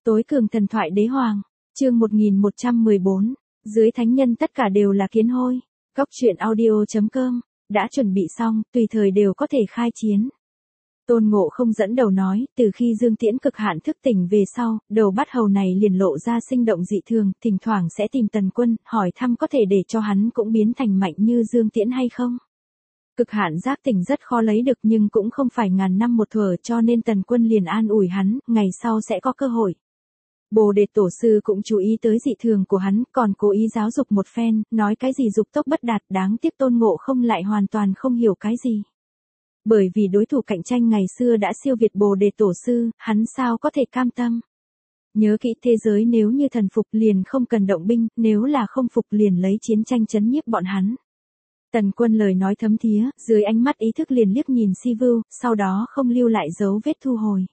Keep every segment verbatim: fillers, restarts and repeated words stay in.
Tối cường thần thoại đế hoàng, chương một nghìn một trăm mười bốn, dưới thánh nhân tất cả đều là kiến hôi. Góc truyện audio.com, đã chuẩn bị xong, tùy thời đều có thể khai chiến. Tôn Ngộ Không dẫn đầu nói, từ khi Dương Tiễn cực hạn thức tỉnh về sau, đầu bát hầu này liền lộ ra sinh động dị thường, thỉnh thoảng sẽ tìm Tần Quân, hỏi thăm có thể để cho hắn cũng biến thành mạnh như Dương Tiễn hay không. Cực hạn giác tỉnh rất khó lấy được nhưng cũng không phải ngàn năm một thuở, cho nên Tần Quân liền an ủi hắn, ngày sau sẽ có cơ hội. Bồ Đề Tổ sư cũng chú ý tới dị thường của hắn, còn cố ý giáo dục một phen, nói cái gì dục tốc bất đạt, đáng tiếc Tôn Ngộ Không lại hoàn toàn không hiểu cái gì. Bởi vì đối thủ cạnh tranh ngày xưa đã siêu việt Bồ Đề Tổ sư, hắn sao có thể cam tâm. Nhớ kỹ, thế giới nếu như thần phục liền không cần động binh, nếu là không phục liền lấy chiến tranh chấn nhiếp bọn hắn. Tần Quân lời nói thấm thía, dưới ánh mắt ý thức liền liếc nhìn Si Vưu, sau đó không lưu lại dấu vết thu hồi.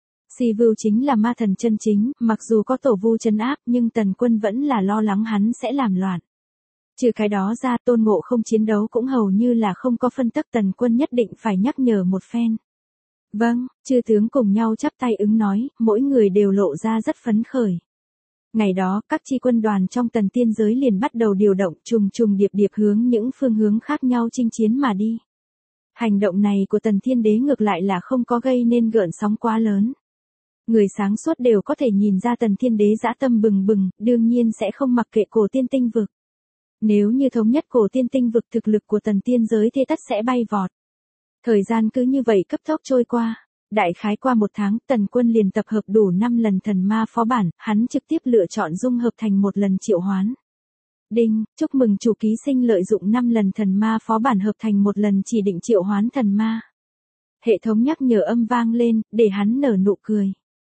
Si Vưu chính là ma thần chân chính, mặc dù có tổ vu trấn áp nhưng Tần Quân vẫn là lo lắng hắn sẽ làm loạn. Trừ cái đó ra, Tôn Ngộ Không chiến đấu cũng hầu như là không có phân tắc, Tần Quân nhất định phải nhắc nhở một phen. Vâng, chư tướng cùng nhau chắp tay ứng nói, mỗi người đều lộ ra rất phấn khởi. Ngày đó, các chi quân đoàn trong Tần Tiên giới liền bắt đầu điều động, trùng trùng điệp điệp hướng những phương hướng khác nhau chinh chiến mà đi. Hành động này của Tần Thiên Đế ngược lại là không có gây nên gợn sóng quá lớn. Người sáng suốt đều có thể nhìn ra Tần Thiên Đế dã tâm bừng bừng, đương nhiên sẽ không mặc kệ cổ tiên tinh vực. Nếu như thống nhất cổ tiên tinh vực, thực lực của Tần Tiên giới thế tất sẽ bay vọt. Thời gian cứ như vậy cấp tốc trôi qua. Đại khái qua một tháng, Tần Quân liền tập hợp đủ năm lần thần ma phó bản, hắn trực tiếp lựa chọn dung hợp thành một lần triệu hoán. Đinh, chúc mừng chủ ký sinh lợi dụng năm lần thần ma phó bản hợp thành một lần chỉ định triệu hoán thần ma. Hệ thống nhắc nhở âm vang lên, để hắn nở nụ cười.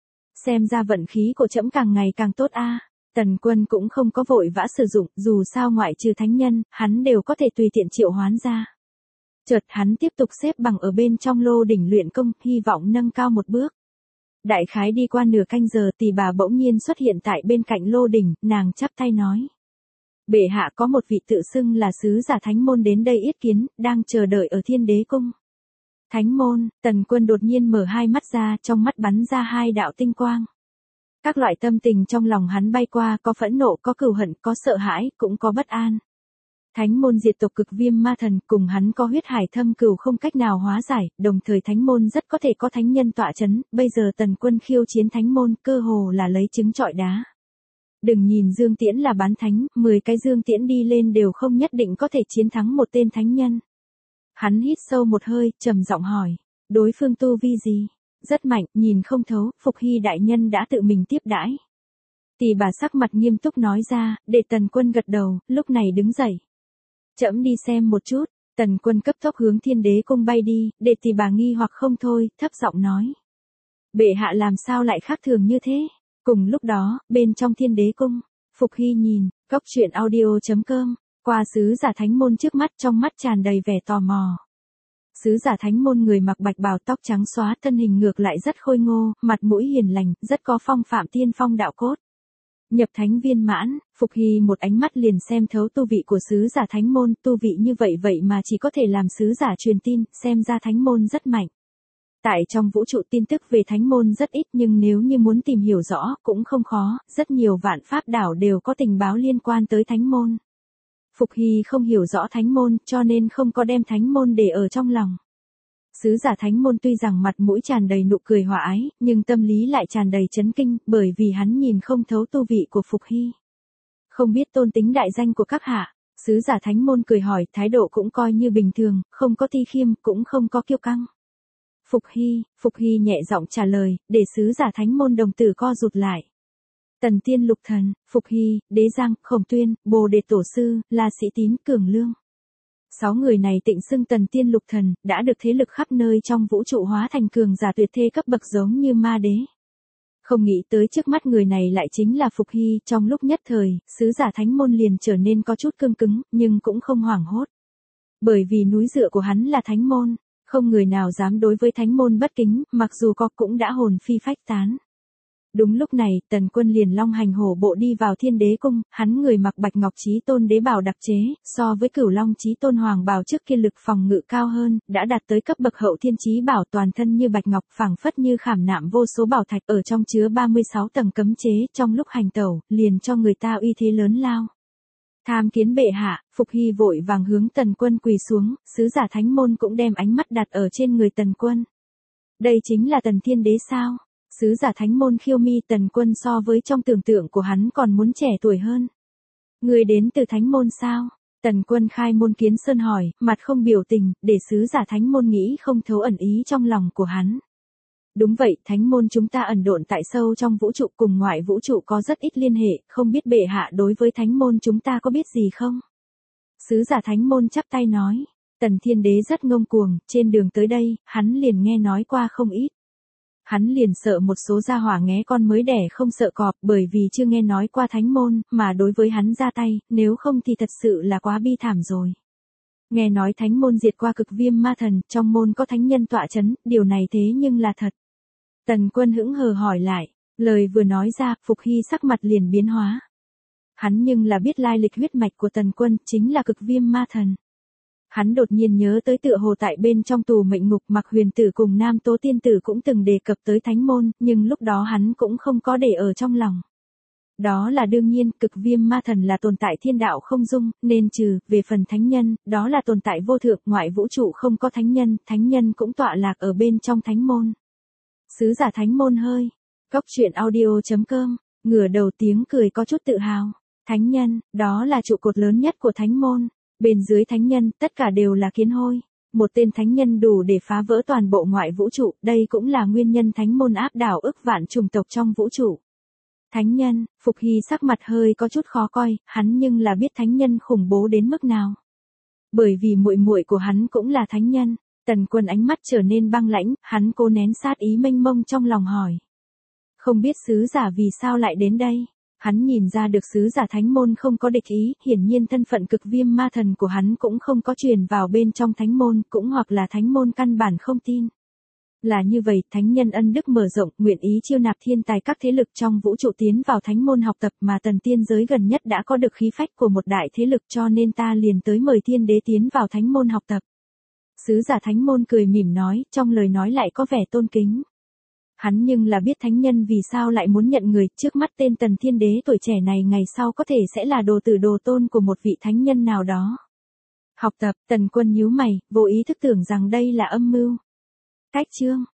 Xem ra vận khí của trẫm càng ngày càng tốt a. Tần Quân cũng không có vội vã sử dụng, dù sao ngoại trừ thánh nhân, hắn đều có thể tùy tiện triệu hoán ra. Chợt hắn tiếp tục xếp bằng ở bên trong lô đỉnh luyện công, hy vọng nâng cao một bước. Đại khái đi qua nửa canh giờ, Tỳ Bà bỗng nhiên xuất hiện tại bên cạnh lô đỉnh, nàng chắp tay nói. Bệ hạ, có một vị tự xưng là sứ giả thánh môn đến đây yết kiến, đang chờ đợi ở Thiên Đế cung. Thánh môn, Tần Quân đột nhiên mở hai mắt ra, trong mắt bắn ra hai đạo tinh quang. Các loại tâm tình trong lòng hắn bay qua, có phẫn nộ, có cừu hận, có sợ hãi, cũng có bất an. Thánh môn diệt tộc cực viêm ma thần, cùng hắn có huyết hải thâm cừu không cách nào hóa giải, đồng thời thánh môn rất có thể có thánh nhân tọa chấn, bây giờ Tần Quân khiêu chiến thánh môn, cơ hồ là lấy trứng trọi đá. Đừng nhìn Dương Tiễn là bán thánh, mười cái Dương Tiễn đi lên đều không nhất định có thể chiến thắng một tên thánh nhân. Hắn hít sâu một hơi, trầm giọng hỏi, đối phương tu vi gì? Rất mạnh, nhìn không thấu, Phục Hy đại nhân đã tự mình tiếp đãi. Tỳ Bà sắc mặt nghiêm túc nói ra, để Tần Quân gật đầu, lúc này đứng dậy. Trẫm đi xem một chút. Tần Quân cấp tốc hướng Thiên Đế cung bay đi, để Tỳ Bà nghi hoặc không thôi, thấp giọng nói. Bệ hạ làm sao lại khác thường như thế? Cùng lúc đó, bên trong Thiên Đế cung, Phục Hy nhìn, góc truyện audio.com, qua sứ giả thánh môn trước mắt, trong mắt tràn đầy vẻ tò mò. Sứ giả thánh môn người mặc bạch bào, tóc trắng xóa, thân hình ngược lại rất khôi ngô, mặt mũi hiền lành, rất có phong phạm tiên phong đạo cốt. Nhập thánh viên mãn, Phục Hy một ánh mắt liền xem thấu tu vị của sứ giả thánh môn, tu vị như vậy vậy mà chỉ có thể làm sứ giả truyền tin, xem ra thánh môn rất mạnh. Tại trong vũ trụ tin tức về thánh môn rất ít, nhưng nếu như muốn tìm hiểu rõ, cũng không khó, rất nhiều vạn pháp đảo đều có tình báo liên quan tới thánh môn. Phục Hy không hiểu rõ thánh môn, cho nên không có đem thánh môn để ở trong lòng. Sứ giả thánh môn tuy rằng mặt mũi tràn đầy nụ cười hòa ái, nhưng tâm lý lại tràn đầy chấn kinh, bởi vì hắn nhìn không thấu tu vị của Phục Hy. Không biết tôn tính đại danh của các hạ, sứ giả thánh môn cười hỏi, thái độ cũng coi như bình thường, không có ti khiêm, cũng không có kiêu căng. Phục Hy, Phục Hy nhẹ giọng trả lời, để sứ giả thánh môn đồng tử co rụt lại. Tần Tiên Lục Thần, Phục Hy, Đế Giang, Khổng Tuyên, Bồ Đề Tổ sư, La Sĩ Tín, Cường Lương. Sáu người này tịnh xưng Tần Tiên Lục Thần, đã được thế lực khắp nơi trong vũ trụ hóa thành cường giả tuyệt thế cấp bậc giống như ma đế. Không nghĩ tới trước mắt người này lại chính là Phục Hy, trong lúc nhất thời, sứ giả thánh môn liền trở nên có chút cương cứng, nhưng cũng không hoảng hốt. Bởi vì núi dựa của hắn là thánh môn, không người nào dám đối với thánh môn bất kính, mặc dù có cũng đã hồn phi phách tán. Đúng lúc này, Tần Quân liền long hành hổ bộ đi vào Thiên Đế cung, hắn người mặc bạch ngọc chí tôn đế bảo đặc chế, so với Cửu Long chí tôn hoàng bào trước kia lực phòng ngự cao hơn, đã đạt tới cấp bậc hậu thiên chí bảo, toàn thân như bạch ngọc, phảng phất như khảm nạm vô số bảo thạch, ở trong chứa ba mươi sáu tầng cấm chế, trong lúc hành tẩu, liền cho người ta uy thế lớn lao. Tham kiến bệ hạ, Phục Hy vội vàng hướng Tần Quân quỳ xuống, sứ giả thánh môn cũng đem ánh mắt đặt ở trên người Tần Quân. Đây chính là Tần Thiên Đế sao? Sứ giả thánh môn khiêu mi, Tần Quân so với trong tưởng tượng của hắn còn muốn trẻ tuổi hơn. Người đến từ thánh môn sao? Tần Quân khai môn kiến sơn hỏi, mặt không biểu tình, để sứ giả thánh môn nghĩ không thấu ẩn ý trong lòng của hắn. Đúng vậy, thánh môn chúng ta ẩn độn tại sâu trong vũ trụ, cùng ngoại vũ trụ có rất ít liên hệ, không biết bệ hạ đối với thánh môn chúng ta có biết gì không? Sứ giả thánh môn chắp tay nói, Tần Thiên Đế rất ngông cuồng, trên đường tới đây, hắn liền nghe nói qua không ít. Hắn liền sợ một số gia hỏa nghé con mới đẻ không sợ cọp, bởi vì chưa nghe nói qua thánh môn, mà đối với hắn ra tay, nếu không thì thật sự là quá bi thảm rồi. Nghe nói thánh môn diệt qua cực viêm ma thần, trong môn có thánh nhân tọa chấn, điều này thế nhưng là thật. Tần Quân hững hờ hỏi lại, lời vừa nói ra, Phục Hy sắc mặt liền biến hóa. Hắn nhưng là biết lai lịch huyết mạch của Tần Quân, chính là cực viêm ma thần. Hắn đột nhiên nhớ tới tựa hồ tại bên trong tù mệnh ngục, Mạc Huyền Tử cùng Nam Tố Tiên Tử cũng từng đề cập tới thánh môn, nhưng lúc đó hắn cũng không có để ở trong lòng. Đó là đương nhiên, cực viêm ma thần là tồn tại thiên đạo không dung, nên trừ, về phần thánh nhân, đó là tồn tại vô thượng, ngoại vũ trụ không có thánh nhân, thánh nhân cũng tọa lạc ở bên trong thánh môn. Sứ giả thánh môn hơi, Cốc Truyện Audio chấm com, ngửa đầu tiếng cười có chút tự hào. Thánh nhân, đó là trụ cột lớn nhất của thánh môn. Bên dưới thánh nhân, tất cả đều là kiến hôi. Một tên thánh nhân đủ để phá vỡ toàn bộ ngoại vũ trụ, đây cũng là nguyên nhân thánh môn áp đảo ức vạn chủng tộc trong vũ trụ. Thánh nhân, Phục Hy sắc mặt hơi có chút khó coi, hắn nhưng là biết thánh nhân khủng bố đến mức nào. Bởi vì muội muội của hắn cũng là thánh nhân. Tần Quân ánh mắt trở nên băng lãnh, hắn cố nén sát ý mênh mông trong lòng hỏi. Không biết sứ giả vì sao lại đến đây? Hắn nhìn ra được sứ giả thánh môn không có địch ý, hiển nhiên thân phận cực viêm ma thần của hắn cũng không có truyền vào bên trong thánh môn, cũng hoặc là thánh môn căn bản không tin. Là như vậy, thánh nhân ân đức mở rộng, nguyện ý chiêu nạp thiên tài các thế lực trong vũ trụ tiến vào thánh môn học tập, mà tần tiên giới gần nhất đã có được khí phách của một đại thế lực, cho nên ta liền tới mời Thiên Đế tiến vào thánh môn học tập. Sứ giả thánh môn cười mỉm nói, trong lời nói lại có vẻ tôn kính. Hắn nhưng là biết thánh nhân vì sao lại muốn nhận người, trước mắt tên Tần Thiên Đế tuổi trẻ này ngày sau có thể sẽ là đồ tử đồ tôn của một vị thánh nhân nào đó. Học tập, Tần Quân nhíu mày, vô ý thức tưởng rằng đây là âm mưu. Cách chương